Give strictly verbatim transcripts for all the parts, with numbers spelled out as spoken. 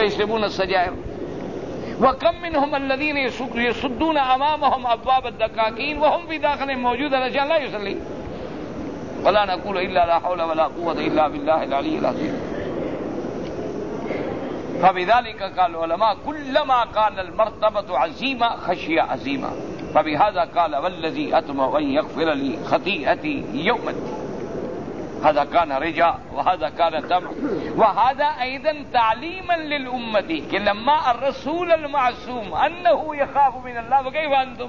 वयशरबून सजायर व कम मिनहुम अल्लज़ीन यसुद्दून अमामहुम अब्वाब अद्दकाकीन व हुम फी दाखिल मौजूद अशयान ला युसल्ली वला नक़ूलु इल्ला ला हौला वला कुव्वता इल्ला बिल्लाहिल अलिय्यिल अज़ीम। फबिज़ालिका क़ाल उलमा कुल्लमा कानल मर्तबतु अज़ीमा खशिया अज़ीमा फबिहाज़ा क़ाल वल्लज़ी अत्मउ अन यग़फ़िर ली ख़तीअती यौमद्दीन। هذا كان رجاء وهذا كان تمع وهذا أيضا تعليما للأمة कि لما الرسول المعصوم أنه يخاف من الله وكيف أنتم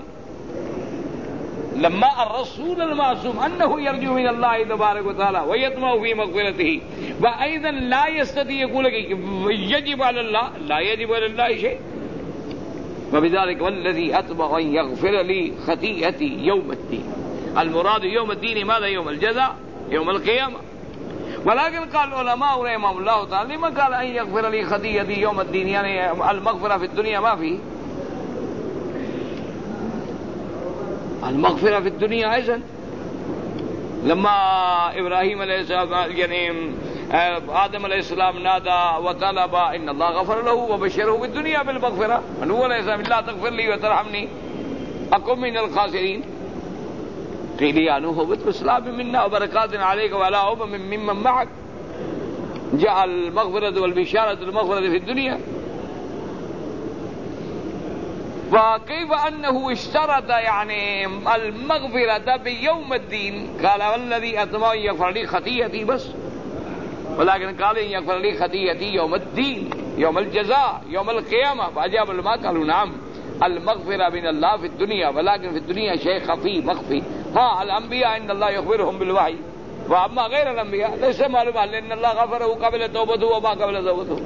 لما الرسول المعصوم أنه يرجو من الله تبارك وتعالى ويطمع في مغفرته وأيضا لا يستطيع يقول يجب على الله لا يجب على الله شيء وبذلك والذي أطمع أن يغفر لي خطيئتي يوم الدين المراد يوم الدين ماذا يوم الجزاء يوم القيامة ولكن قال العلماء رحمهم الله تعالى لما قال أن يغفر لي خطيئتي يوم الدين يعني المغفرة في الدنيا ما في المغفرة في الدنيا أيضا لما إبراهيم عليه السلام يعني آدم عليه السلام نادى وطلب إن الله غفر له وبشره بالدنيا بالمغفرة ونوح عليه السلام لا تغفر لي وترحمني أكن من الخاسرين قيل يا نوح اهبط بسلام منا وبركات عليك وعلى أمم ممن معك جاء المغفرة والبشارة المغفرة في الدنيا وكيف أنه اشترط يعني المغفرة بيوم الدين قال والذي أطمع أن يغفر لي خطيئتي بس ولكن قال إن يغفر لي خطيئتي يوم الدين يوم الجزاء يوم القيامة فأجاب العلماء قالوا نعم المغفرة من الله في الدنيا ولكن في الدنيا شيء خفي مخفي ها الأنبياء إن الله يخبرهم بالوحي وأما غير الأنبياء ليس معلوم لأن الله غفره قبل توبته وما قبل توبته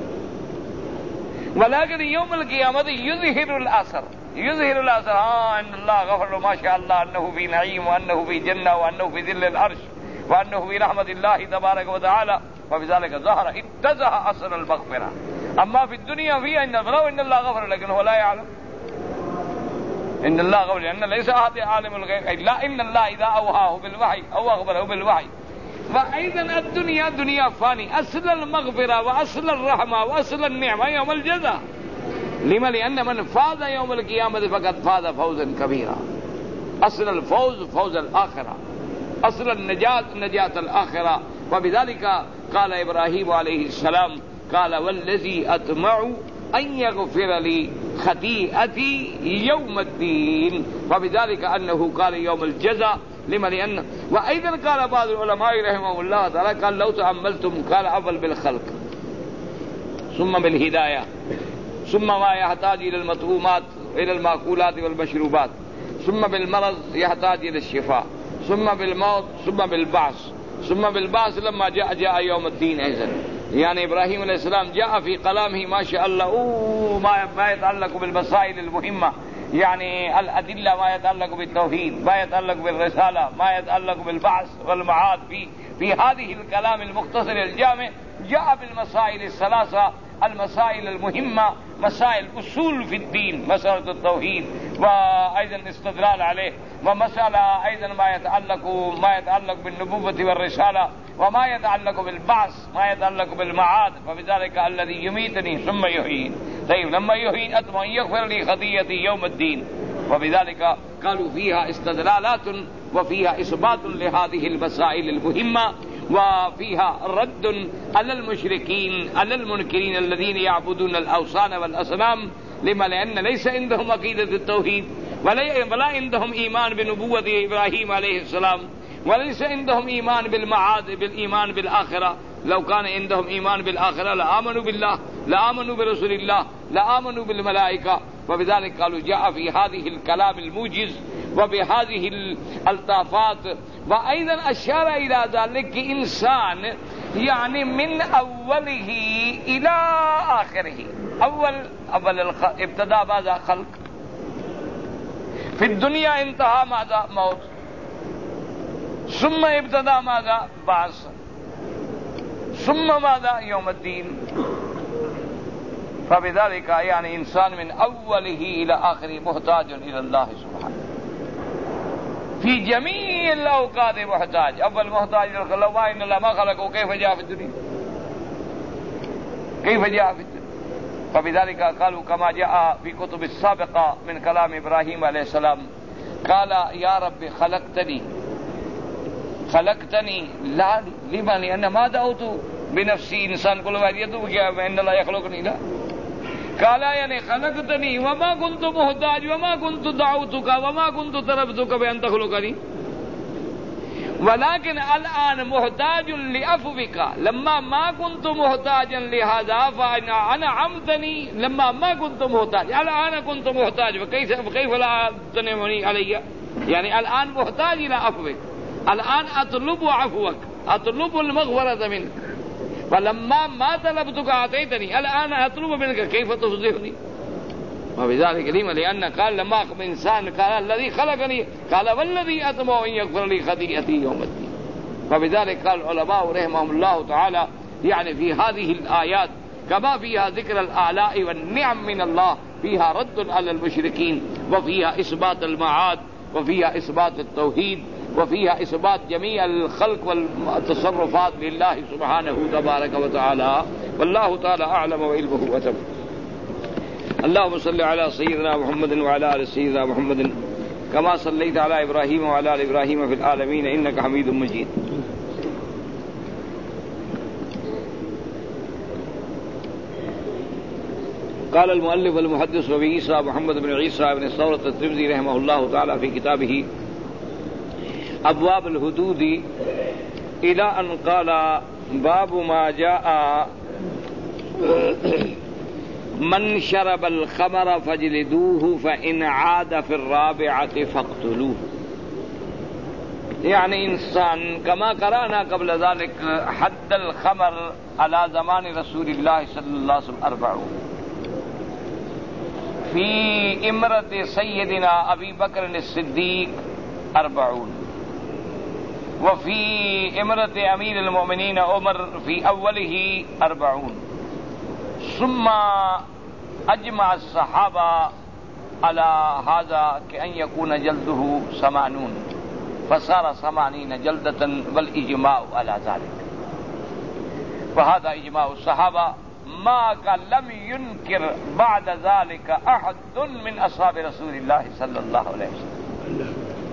ولكن يوم القيامة يظهر الأثر يظهر الأثر ها إن الله غفر له ما شاء الله أنه في نعيم وأنه في جنة وأنه في ظل العرش وأنه في رحمة الله تبارك وتعالى وبذلك ظهر اتزه أثر المغفرة. أما في الدنيا فيها إن ولو إن الله غفر لكن هو لا يعلم إن الله غفر لأن ليس أحد عالم الغيب إلا إن الله إذا أوهاه بالوحي أو أخبره بالوحي. فأيضا الدنيا دنيا فاني أصل المغفرة وأصل الرحمة وأصل النعمة يوم الجزاء لما لأن من فاز يوم القيامة فقد فاز فوزا كبيرا. أصل الفوز فوز الآخرة أصل النجاة نجاة الآخرة. وبذلك قال إبراهيم عليه السلام قال والذي أطمع أن يغفر لي خطيئتي يوم الدين وبذلك أنه قال يوم الجزاء لما لأن. وأيضا قال بعض العلماء رحمه الله تعالى قال لو تأملتم قال أول بالخلق ثم بالهداية ثم ما يحتاج إلى المطعومات إلى المأكولات والمشروبات ثم بالمرض يحتاج إلى الشفاء ثم بالموت ثم بالبعث ثم بالبعث لما جاء جاء يوم الدين أيضا. يعني إبراهيم عليه السلام جاء في كلامه ما شاء الله أوه ما ما يتعلق بالمسائل المهمة يعني الأدلة ما يتعلق بالتوحيد ما يتعلق بالرسالة ما يتعلق بالبعث والمعاد في في هذه الكلام المختصر الجامع جاء بالمسائل الثلاثة المسائل المهمة مسائل أصول في الدين مسألة التوحيد وأيضا استدلال عليه ومسألة أيضا ما يتعلق ما يتعلق بالنبوة والرسالة وما يتعلق بالبعث ما يتعلق بالمعاد. فبذلك الذي يميتني ثم يحيي. طيب لما يحيي أطمع أن يغفر لي خطيئتي يوم الدين. وبذلك قالوا فيها استدلالات وفيها إثبات لهذه المسائل المهمة وفيها رد على المشركين على المنكرين الذين يعبدون الأوثان والأصنام لما لأن ليس عندهم عقيدة التوحيد ولا عندهم إيمان بنبوة إبراهيم عليه السلام وليس عندهم إيمان بالمعاد بالإيمان بالآخرة. لو كان عندهم إيمان بالآخرة لآمنوا بالله لآمنوا برسول الله لآمنوا بالملائكة. وبذلك قالوا جاء في هذه الكلام الموجز وبهذه الألطافات. وأيضا أشار إلى ذلك إنسان يعني من أوله إلى آخره. أول أول ابتدأ ماذا خلق في الدنيا انتهى ماذا موت ثم ابتدأ ماذا بعث ثم ماذا يوم الدين. فبذلك يعني إنسان من أوله إلى آخره محتاج إلى الله سبحانه في جميع الأوقات محتاج. أول محتاج إلى الله ما إن الله ما خلقه كيف جاء في الدنيا كيف جاء في الدنيا فبذلك قالوا كما جاء في كتب السابقة من كلام إبراهيم عليه السلام قال يا رب خلقتني خلقتني لا لما لأن ما دعوت بنفسي إنسان كل واحد يدعو إن الله يخلقني لا قال يعني خلقتني وما كنت محتاج وما كنت دعوتك وما كنت طلبتك بأن تخلقني ولكن الآن محتاج لعفوك لما ما كنت محتاجا لهذا فأنا أنعمتني لما ما كنت محتاج الآن كنت محتاج فكيف كيف لا تنعمني علي يعني الآن محتاج إلى عفوك الآن أطلب عفوك أطلب المغفرة منك فلما ما طلبتك أعطيتني الآن أطلب منك كيف تفضحني وبذلك لما لأن قال لما إنسان قال الذي خلقني قال والذي أطمع أن يغفر لي خطيئتي يوم الدين وبذلك قال العلماء رحمهم الله تعالى يعني في هذه الآيات كما فيها ذكر الآلاء والنعم من الله فيها رد على المشركين وفيها إثبات المعاد وفيها إثبات التوحيد وفيها إثبات جميع الخلق والتصرفات لله سبحانه تبارك وتعالى والله تعالى أعلم وعلمه أتم. اللهم صل على سيدنا محمد وعلى آل سيدنا محمد كما صليت على إبراهيم وعلى آل إبراهيم في العالمين إنك حميد مجيد. قال المؤلف والمحدث أبي عيسى محمد بن عيسى بن ثورة الترمذي رحمه الله تعالى في كتابه أبواب الحدود إلى أن قال باب ما جاء من شرب الخمر فاجلدوه فإن عاد في الرابعة فاقتلوه. يعني إنسان كما قرأنا قبل ذلك حد الخمر على زمان رسول الله صلى الله عليه وسلم أربعون في إمرة سيدنا أبي بكر الصديق أربعون وفي إمرة أمير المؤمنين عمر في أوله أربعون ثم أجمع الصحابة على هذا كأن يكون جلده ثمانون فصار ثمانين جلدة والإجماع على ذلك وهذا إجماع الصحابة ما قال لم ينكر بعد ذلك أحد من أصحاب رسول الله صلى الله عليه وسلم.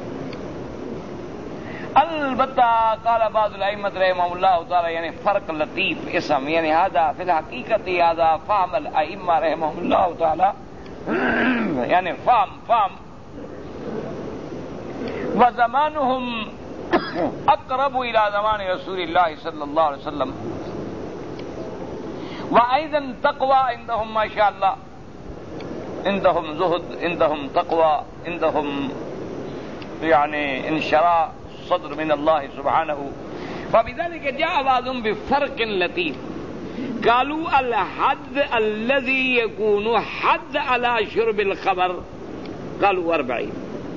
البتة قال بعض الأئمة رحمهم الله تعالى يعني فرق لطيف اسم يعني هذا في الحقيقة هذا فهم الأئمة رحمهم الله تعالى يعني فهم فهم وزمانهم أقرب إلى زمان رسول الله صلى الله عليه وسلم وأيضا تقوى عندهم ما شاء الله عندهم زهد عندهم تقوى عندهم يعني انشراح صدر من الله سبحانه. فبذلك جاء بعضهم بفرق لطيف قالوا الحد الذي يكون حد على شرب الخمر قالوا أربعين.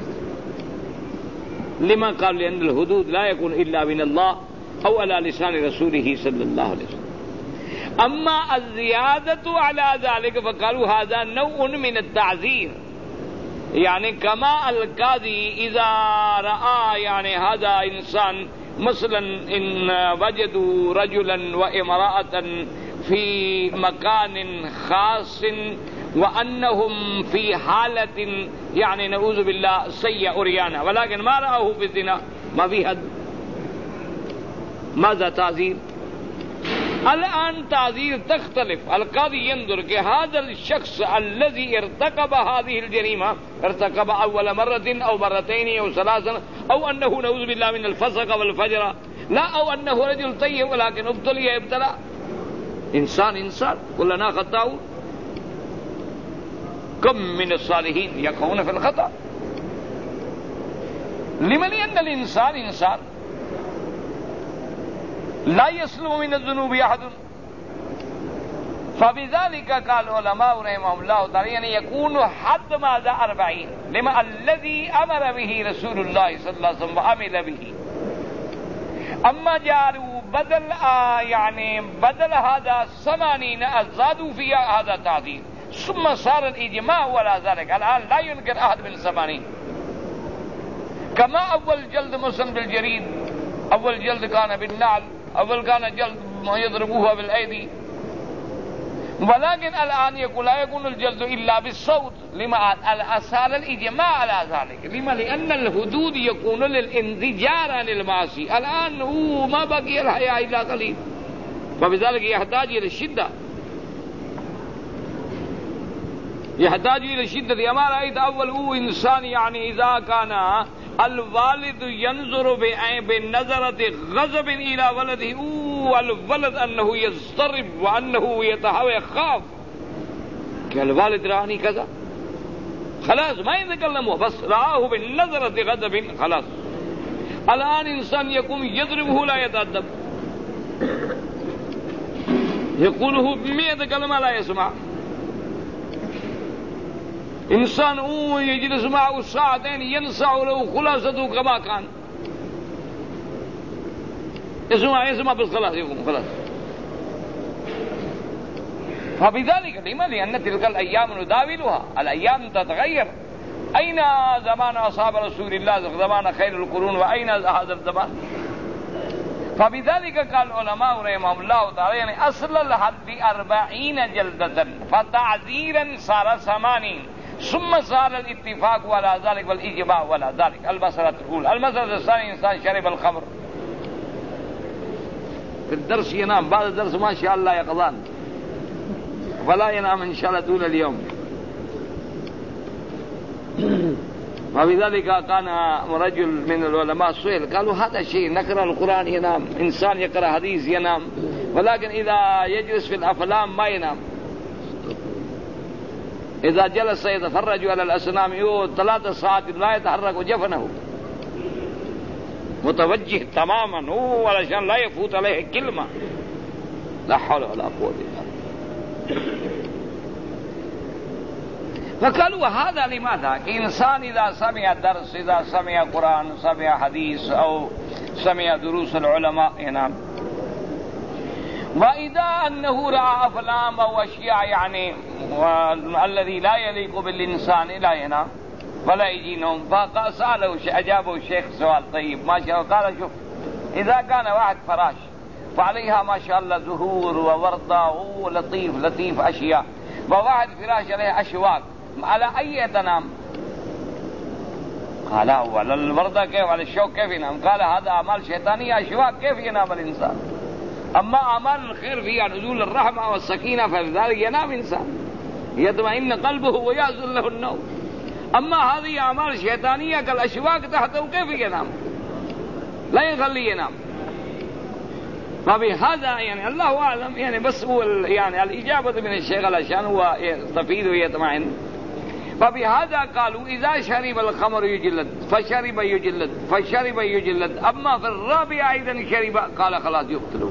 لما قال لأن الحدود لا يكون إلا من الله أو على لسان رسوله صلى الله عليه وسلم. أما الزيادة على ذلك فقالوا هذا نوع من التعذير يعني كما القاضي إذا رأى يعني هذا إنسان مثلا إن وجدوا رجلا وامرأة في مكان خاص وأنهم في حالة يعني نعوذ بالله سيء أريانا ولكن ما رأوه بالزنا ما في حد ماذا تعذير؟ الآن تعذير تختلف. القاضي ينظر کہ هذا الشخص الذي ارتكب هذه الجريمة ارتكب أول مرة أو مرتين أو ثلاثا أو أنه نعوذ بالله من الفسق والفجر لا أو أنه رجل طيب ولكن ابتلي ابتلاء إنسان إنسان كلنا خطاؤون كم من الصالحين يقعون في الخطأ. لمن أن الإنسان إنسان لا يسلم من الذنوب أحد. فبذلك قال العلماء رحمهم الله تعالى يعني يكون حد ماذا أربعين لما الذي أمر به رسول الله صلى الله عليه وسلم وعمل به. أما جاروا بدل آه يعني بدل هذا ثمانين زادوا فيها هذا تعذير ثم صار الإجماع ولا ذلك. الآن لا ينكر أحد من ثمانين كما أول جلد مثلا بالجريد أول جلد كان بالنعل أول كان جلد ما يضربوها بالأيدي ولكن الآن يقول لا يكون الجلد إلا بالصوت. لما صار الإجماع على ذلك؟ لما؟ لأن الحدود يكون للانزجار عن المعاصي. الآن هو ما بقي الحياة إلا قليل، فبذلك يحتاج إلى الشدة، يحتاج إلى الشدة. أما رأيت أول هو إنسان يعني إذا كان الوالد ينظر بنظرة غضب إلى ولده، والولد أنه يضطرب وأنه يتهوى يخاف، الوالد رآني كذا، خلاص ما يتكلمه، بس رآه بنظرة غضب خلاص. الآن إنسان يقوم يضربه لا يتأدب، يقوله بمئة كلمة لا يسمع. إنسان هو يجلس معه ساعتين ينسع له خلاصته كما كان، يسمع يسمع بس خلاص يقوم خلاص. فبذلك لما؟ لأن تلك الأيام نداولها، الأيام تتغير. أين زمان أصحاب رسول الله، زمان خير القرون، وأين هذا الزمان؟ فبذلك قال العلماء رحمهم الله تعالى يعني أصل الحد أربعين جلدة، فتعذيرا صار ثمانين، ثم صار الاتفاق على ذلك والإجماع على ذلك. المسألة الأولى. المسألة الثانية إنسان شرب الخمر، في الدرس ينام، بعد الدرس ما شاء الله يقظان، فلا ينام إن شاء الله طول اليوم. وبذلك كان رجل من العلماء سئل، قالوا هذا شيء نقرأ القرآن ينام، إنسان يقرأ حديث ينام، ولكن إذا يجلس في الأفلام ما ينام. إذا جلس يتفرج على الأصنام يقول ثلاث ساعات لا يتحرك جفنه، متوجه تماما هو علشان لا يفوت عليه كلمة. لا حول ولا قوة إلا بالله. فقالوا هذا لماذا؟ إنسان إذا سمع درس، إذا سمع قرآن، سمع حديث أو سمع دروس العلماء ينام، وإذا أنه رأى أفلام أو أشياء يعني الذي لا يليق بالإنسان لا ينام ولا يجي نوم. فسأله أجابه الشيخ سؤال طيب ما شاء الله، قال شوف إذا كان واحد فراش فعليها ما شاء الله زهور ووردة ولطيف لطيف أشياء، وواحد فراش عليه أشواك، على أي تنام؟ قال هو على الوردة كيف، على الشوك كيف ينام؟ قال هذا أعمال شيطانية، أشواك كيف ينام الإنسان؟ أما أعمال الخير فيها نزول الرحمة والسكينة فلذلك ينام إنسان، يطمئن قلبه ويأذن له النوم. أما هذه أعمال شيطانية كالأشواك تحته كيف ينام؟ لا يخلي ينام. فبهذا يعني الله أعلم يعني، بس هو يعني الإجابة من الشيخ علشان هو يستفيد ويطمئن. فبهذا قالوا إذا شرب الخمر يجلد، فشرب يجلد، فشرب يجلد. أما في الرابع أيضا شرب قال خلاص يقتلوه.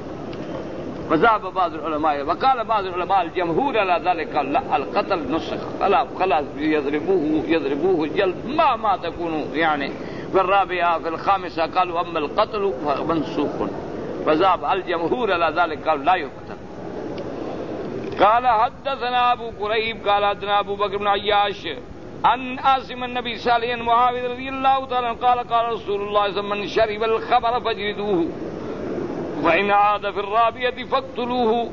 فذهب بعض العلماء، وقال بعض العلماء الجمهور على ذلك قال لا القتل نسخ، خلاص خلاص يضربوه يضربوه الجلد ما ما تكون يعني. في الرابعة في الخامسة قالوا أما القتل فمنسوخ. فذهب الجمهور على ذلك قال لا يقتل. قال حدثنا أبو كريب قال حدثنا أبو بكر بن عياش عن عاصم النبي صالح بن معاوية رضي الله تعالى قال قال رسول الله صلى الله عليه وسلم من شرب الخمر فاجلدوه، وإن عاد في الرابعة فاقتلوه.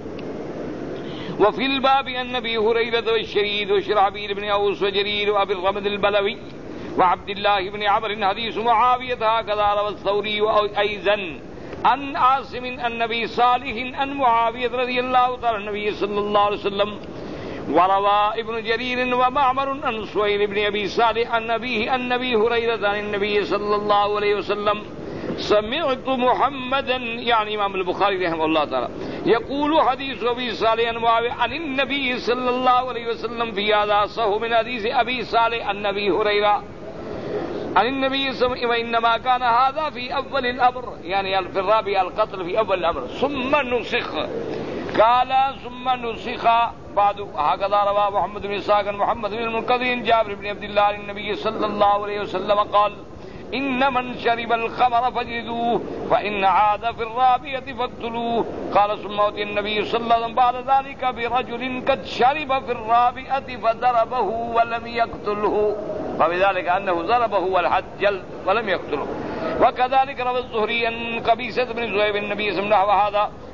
وفي الباب عن أبي هريرة والشريد وشرحبيل بن أوس وجرير وأبي الرمد البلوي وعبد الله بن عمرو حديث معاوية هكذا روى الثوري أيضا عن عاصم النبي صالح عن معاوية رضي الله تعالى النبي صلى الله عليه وسلم. وروى ابن جرير ومعمر عن سهيل بن أبي صالح عن أبيه النبي هريرة عن النبي صلى الله عليه وسلم سمعت محمدا يعني إمام البخاري رحمه الله تعالى يقول حديث أبي صالح عن معاوية عن النبي صلى الله عليه وسلم في هذا صح من حديث أبي صالح عن النبي هريرة عن النبي صلى الله عليه وسلم. وإنما كان هذا في أول الأمر يعني في الرابع القتل في أول الأمر ثم نسخ. قال ثم نسخ بعد هكذا رواه محمد بن إسحاق محمد بن المنكدر جابر بن عبد الله عن النبي صلى الله عليه وسلم قال إن من شرب الخمر فاجلدوه فإن عاد في الرابعة فاقتلوه. قال ثم أتي النبي صلى الله عليه وسلم بعد ذلك برجل قد شرب في الرابعة فضربه ولم يقتله، فبذلك أنه ضربه والحد جلد ولم يقتله. وكذلك روى الزهري عن قبيصة بن زهير النبي صلى الله عليه وسلم هذا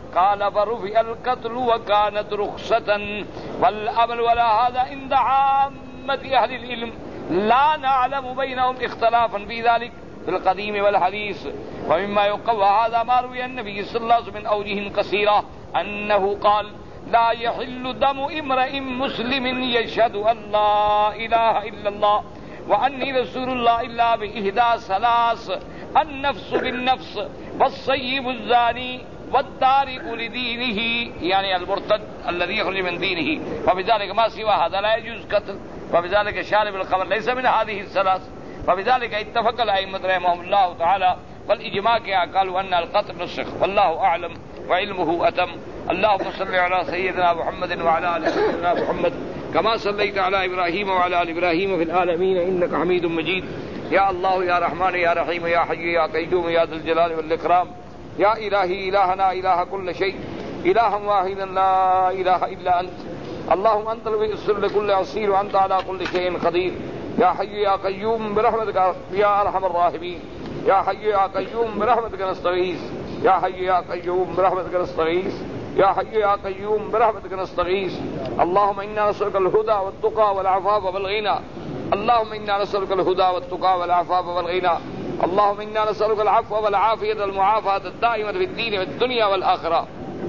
قال فرفع القتل وكانت رخصة والأمل ولا هذا عند عامة أهل العلم لا نعلم بينهم اختلافا في ذلك في القديم والحديث. ومما يقوى هذا ما روي النبي صلى الله عليه وسلم من أوجه كثيرة أنه قال لا يحل دم امرئ مسلم يشهد أن لا إله إلا الله وأني رسول الله إلا بإحدى ثلاث النفس بالنفس والصيب الزاني والتارك لدينه يعني المرتد الذي يخرج من دينه فبذلك ما سوى هذا لا يجوز قتل وبذلك شارب الخمر ليس من هذه الثلاث. فبذلك اتفق الأئمة رحمهم الله تعالى والإجماع قالوا أن القتل نسخ والله أعلم وعلمه أتم. اللهم صل على سيدنا محمد وعلى آل سيدنا محمد كما صليت على إبراهيم وعلى آل إبراهيم في العالمين إنك حميد مجيد. يا الله يا رحمن يا رحيم يا حي يا قيوم يا ذا الجلال والإكرام يا إلهي إلهنا إله كل شيء إله واحدا لا إله إلا أنت. اللهم أنت الميسر لكل عسير وأنت على كل شيء قدير. يا حي يا قيوم برحمتك يا أرحم الراحمين. يا حي يا قيوم برحمتك نستغيث. يا حي يا قيوم برحمتك نستغيث. يا حي يا قيوم برحمتك نستغيث. اللهم إنا نسألك الهدى والتقى والعفاف والغنى. اللهم إنا نسألك الهدى والتقى والعفاف والغنى. اللهم إنا نسألك العفو والعافية والمعافاة الدائمة في الدين والدنيا والآخرة.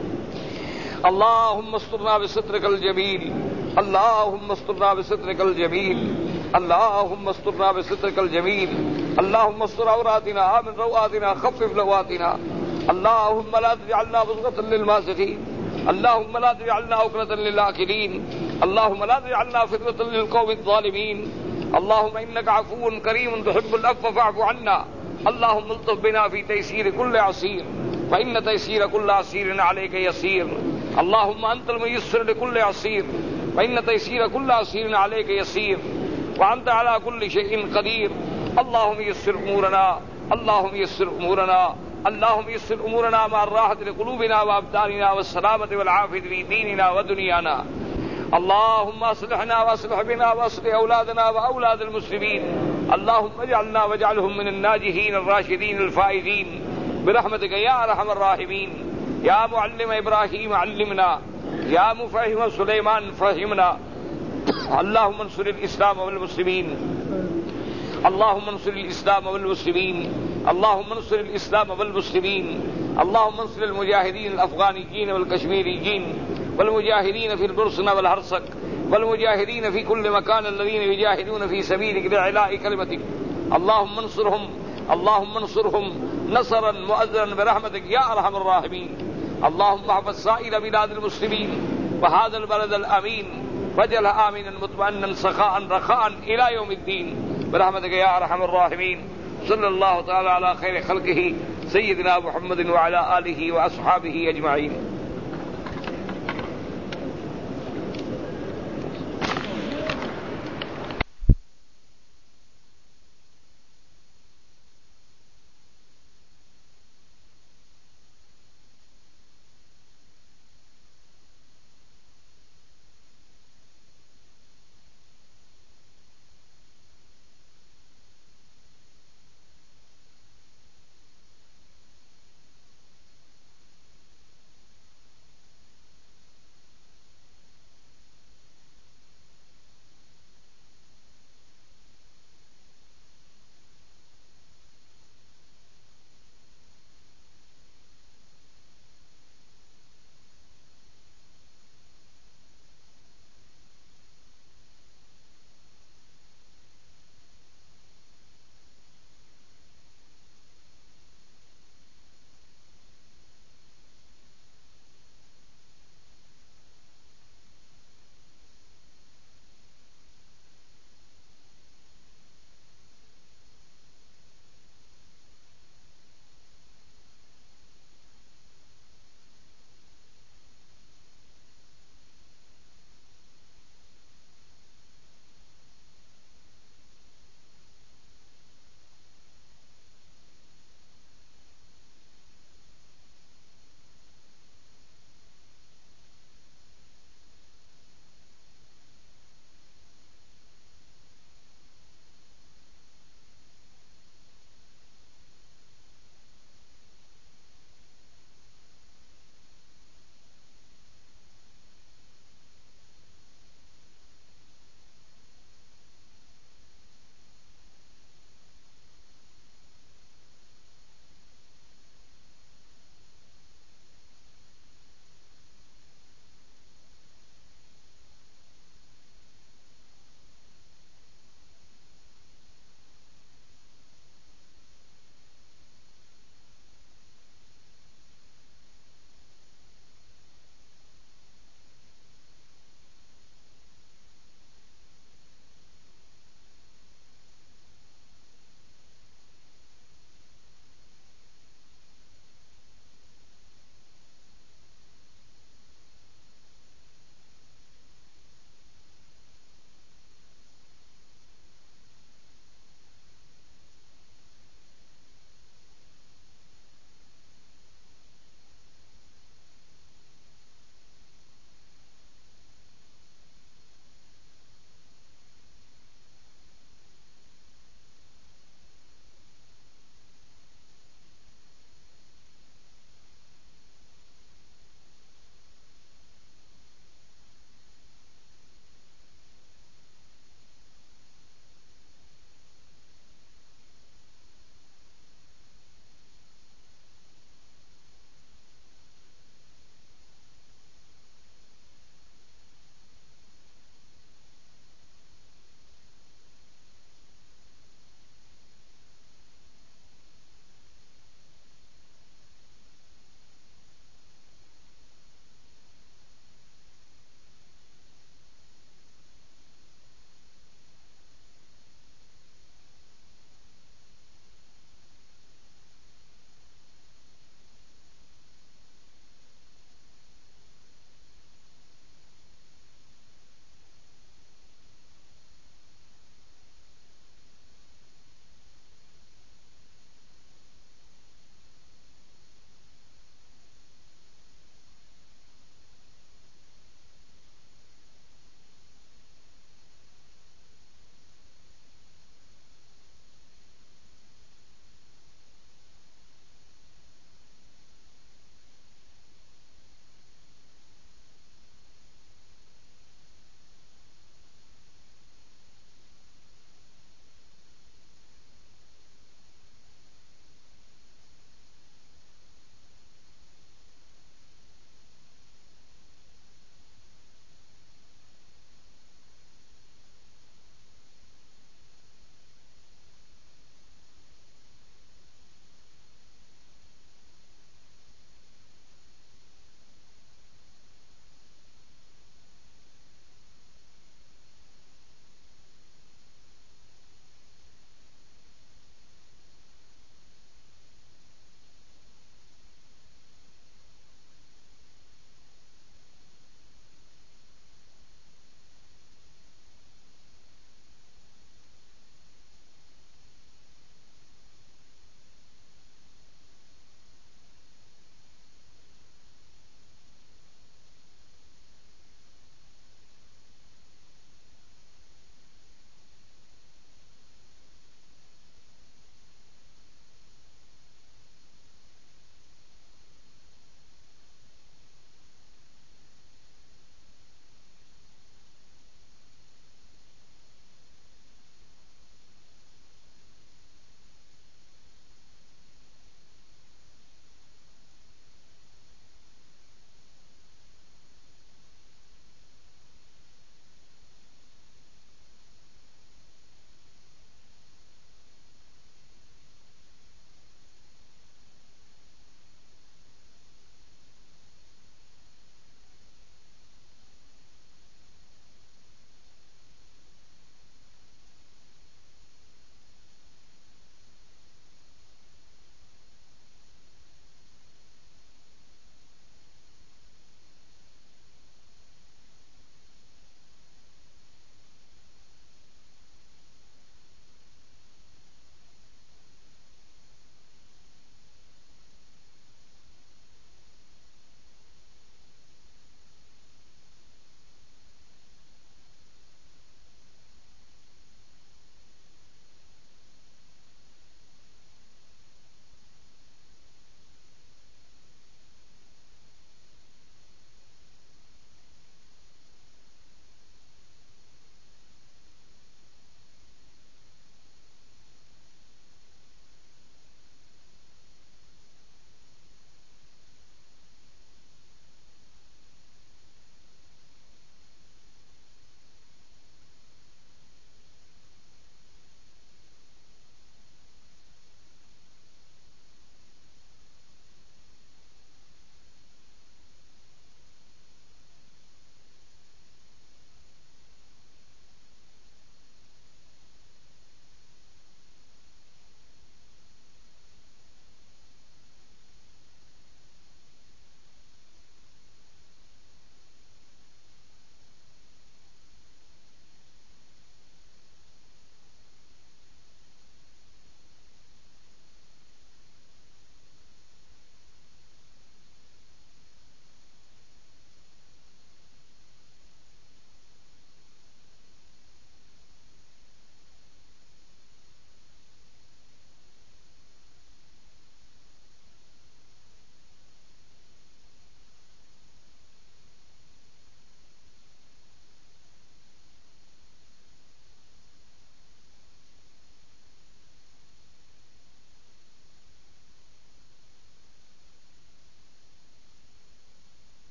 اللهم استرنا بسترك الجميل. اللهم استرنا بسترك الجميل. اللهم استرنا بسترك الجميل. اللهم استر عوراتنا آمن روآتنا خفف لواتنا. اللهم لا تجعلنا بصغة للماسخين. اللهم لا تجعلنا أكلة للآكلين. اللهم لا تجعلنا فتنة للقوم الظالمين. اللهم إنك عفو كريم تحب العفو فاعف عنا. اللهم الطف بنا في تيسير كل عسير فإن تيسير كل عسير عليك يسير. اللهم أنت الميسر لكل عسير فإن تيسير كل عسير عليك يسير وأنت على كل شيء قدير. اللهم يسر أمورنا. اللهم يسر أمورنا. اللهم يسر أمورنا مع الراحة لقلوبنا وأبداننا والسلامة والعافية في ديننا ودنيانا. اللهم اصلحنا واصلح بنا واصلح أولادنا وأولاد المسلمين. اللهم اجعلنا واجعلهم من الناجحين الراشدين الفائزين برحمتك يا أرحم الراحمين. يا معلم إبراهيم علمنا. يا مفهم سليمان فهمنا. اللهم انصر الإسلام والمسلمين. اللهم انصر الإسلام والمسلمين. اللهم انصر الإسلام والمسلمين. اللهم انصر المجاهدين الأفغانيين والكشميريين والمجاهدين في البرصنة والهرسك والمجاهدين في كل مكان الذين يجاهدون في سبيلك لإعلاء كلمتك. اللهم انصرهم. اللهم انصرهم نصرا مؤزرا برحمتك يا أرحم الراحمين. اللهم احفظ سائر بلاد المسلمين وهذا البلد الأمين واجعله آمنا مطمئنا سخاء رخاء إلى يوم الدين برحمتك يا أرحم الراحمين. صلى الله تعالى على خير خلقه سيدنا محمد وعلى آله وأصحابه أجمعين.